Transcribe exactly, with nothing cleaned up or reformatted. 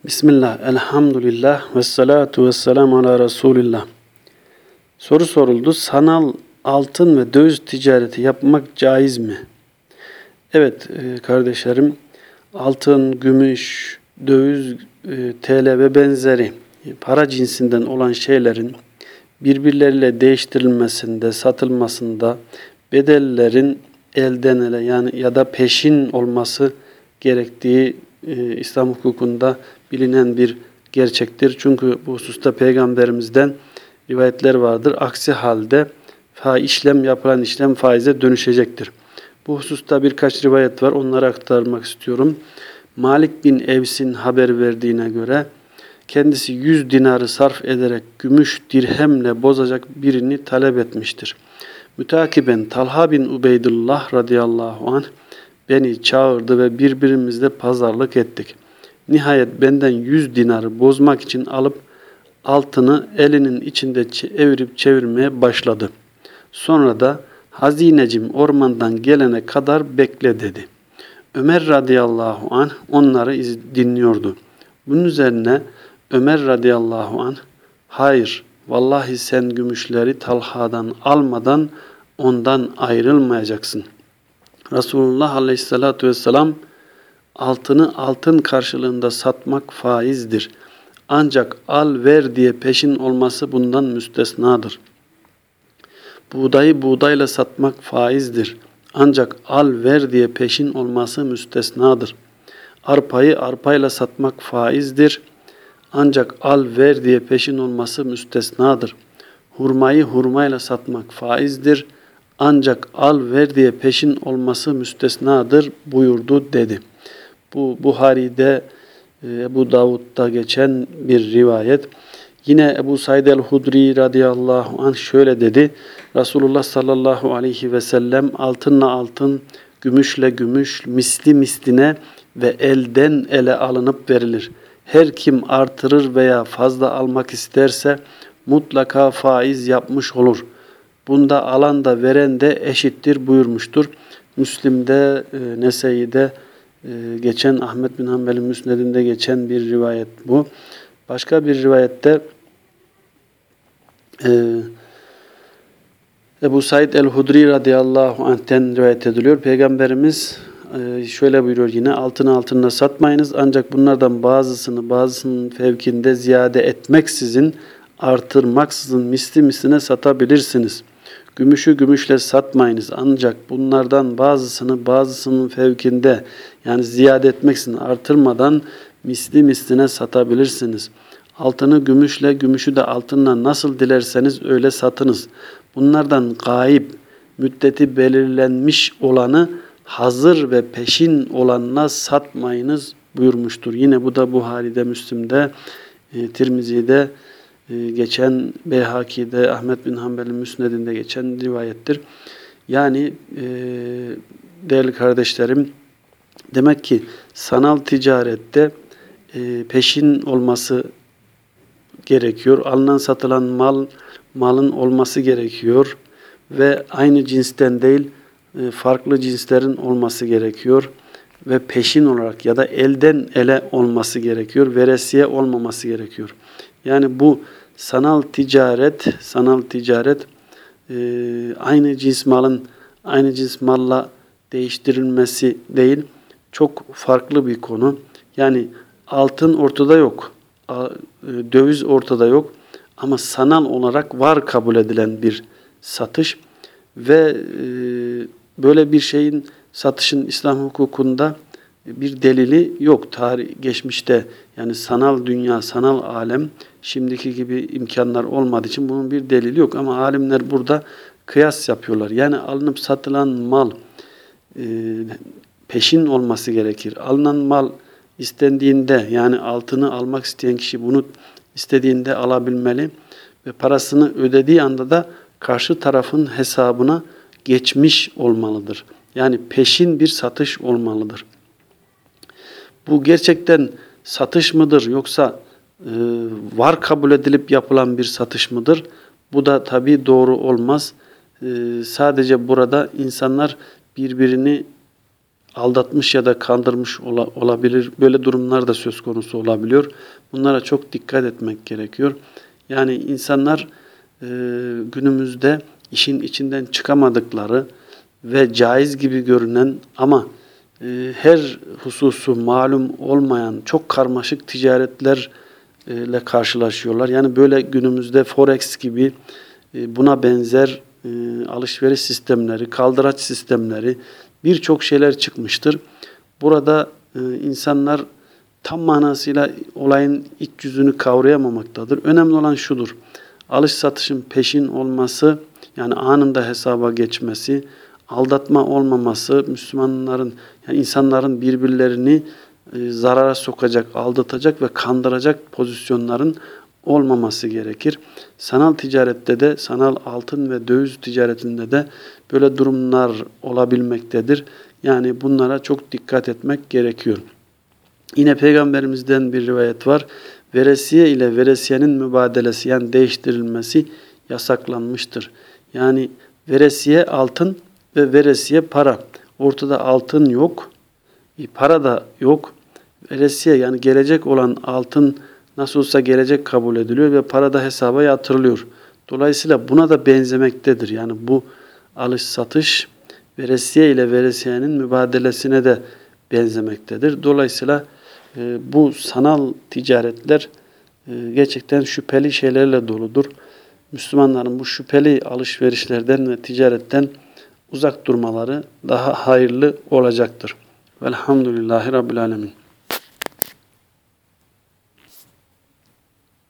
Bismillah, elhamdülillah, ve salatu ve selamu ala Resulillah. Soru soruldu. Sanal altın ve döviz ticareti yapmak caiz mi? Evet kardeşlerim, altın, gümüş, döviz, T L ve benzeri para cinsinden olan şeylerin birbirleriyle değiştirilmesinde, satılmasında bedellerin elden ele yani ya da peşin olması gerektiği e, İslam hukukunda bilinen bir gerçektir. Çünkü bu hususta Peygamberimizden rivayetler vardır. Aksi halde fa işlem yapılan işlem faize dönüşecektir. Bu hususta birkaç rivayet var. Onları aktarmak istiyorum. Malik bin Evs'in haber verdiğine göre kendisi yüz dinarı sarf ederek gümüş dirhemle bozacak birini talep etmiştir. Mütakiben Talha bin Ubeydullah radıyallahu anh beni çağırdı ve birbirimizle pazarlık ettik. Nihayet benden yüz dinarı bozmak için alıp altını elinin içinde evirip çevirmeye başladı. Sonra da hazinecim ormandan gelene kadar bekle dedi. Ömer radıyallahu anh onları dinliyordu. Bunun üzerine Ömer radıyallahu anh hayır vallahi sen gümüşleri Talha'dan almadan ondan ayrılmayacaksın. Resulullah aleyhissalatu vesselam altını altın karşılığında satmak faizdir. Ancak al ver diye peşin olması bundan müstesnadır. Buğdayı buğdayla satmak faizdir. Ancak al ver diye peşin olması müstesnadır. Arpayı arpayla satmak faizdir. Ancak al ver diye peşin olması müstesnadır. Hurmayı hurmayla satmak faizdir. Ancak al ver diye peşin olması müstesnadır buyurdu dedi. Bu Buhari'de, Ebu Davud'da geçen bir rivayet. Yine Ebu Said el-Hudri radıyallahu anh şöyle dedi. Resulullah sallallahu aleyhi ve sellem altınla altın, gümüşle gümüş, misli misline ve elden ele alınıp verilir. Her kim artırır veya fazla almak isterse mutlaka faiz yapmış olur. Bunda alan da veren de eşittir buyurmuştur. Müslim'de, Nese'de geçen Ahmet bin Hanbel'in Müsned'inde geçen bir rivayet bu. Başka bir rivayette e, Ebu Said el-Hudri radıyallahu anh'ten rivayet ediliyor. Peygamberimiz e, şöyle buyuruyor yine altını altınla satmayınız ancak bunlardan bazısını bazısının fevkinde ziyade etmeksizin artırmaksızın misli misline satabilirsiniz. Gümüşü gümüşle satmayınız ancak bunlardan bazısını bazısının fevkinde yani ziyade etmeksizin artırmadan misli misline satabilirsiniz. Altını gümüşle, gümüşü de altınla nasıl dilerseniz öyle satınız. Bunlardan gayip, müddeti belirlenmiş olanı hazır ve peşin olanına satmayınız buyurmuştur. Yine bu da Buhari'de, Müslim'de, e, Tirmizi'de e, geçen, Beyhaki'de, Ahmet bin Hanbel'in Müsned'inde geçen rivayettir. Yani e, değerli kardeşlerim, demek ki sanal ticarette e, peşin olması gerekiyor. Alınan satılan mal malın olması gerekiyor ve aynı cinsten değil e, farklı cinslerin olması gerekiyor ve peşin olarak ya da elden ele olması gerekiyor. Veresiye olmaması gerekiyor. Yani bu sanal ticaret, sanal ticaret e, aynı cins malın aynı cins malla değiştirilmesi değil, çok farklı bir konu. Yani altın ortada yok, döviz ortada yok ama sanal olarak var kabul edilen bir satış ve e, böyle bir şeyin satışın İslam hukukunda bir delili yok. Tarih geçmişte yani sanal dünya, sanal alem şimdiki gibi imkanlar olmadığı için bunun bir delili yok ama alimler burada kıyas yapıyorlar. Yani alınıp satılan mal e, peşin olması gerekir. Alınan mal istendiğinde yani altını almak isteyen kişi bunu istediğinde alabilmeli ve parasını ödediği anda da karşı tarafın hesabına geçmiş olmalıdır. Yani peşin bir satış olmalıdır. Bu gerçekten satış mıdır yoksa e, var kabul edilip yapılan bir satış mıdır? Bu da tabii doğru olmaz. E, sadece burada insanlar birbirini aldatmış ya da kandırmış ola, olabilir. Böyle durumlar da söz konusu olabiliyor. Bunlara çok dikkat etmek gerekiyor. Yani insanlar e, günümüzde işin içinden çıkamadıkları ve caiz gibi görünen ama e, her hususu malum olmayan çok karmaşık ticaretlerle karşılaşıyorlar. Yani böyle günümüzde Forex gibi e, buna benzer e, alışveriş sistemleri, kaldıraç sistemleri, birçok şeyler çıkmıştır. Burada e, insanlar tam manasıyla olayın iç yüzünü kavrayamamaktadır. Önemli olan şudur: alış satışın peşin olması, yani anında hesaba geçmesi, aldatma olmaması, Müslümanların, yani insanların birbirlerini e, zarara sokacak, aldatacak ve kandıracak pozisyonların olmaması gerekir. Sanal ticarette de, sanal altın ve döviz ticaretinde de böyle durumlar olabilmektedir. Yani bunlara çok dikkat etmek gerekiyor. Yine Peygamberimizden bir rivayet var. Veresiye ile veresiyenin mübadelesi, yani değiştirilmesi yasaklanmıştır. Yani veresiye altın ve veresiye para. Ortada altın yok, para da yok. Veresiye, yani gelecek olan altın nasıl olsa gelecek kabul ediliyor ve para da hesaba yatırılıyor. Dolayısıyla buna da benzemektedir. Yani bu alış satış veresiye ile veresiyenin mübadelesine de benzemektedir. Dolayısıyla e, bu sanal ticaretler e, gerçekten şüpheli şeylerle doludur. Müslümanların bu şüpheli alışverişlerden ve ticaretten uzak durmaları daha hayırlı olacaktır. Velhamdülillahi Rabbil Alemin.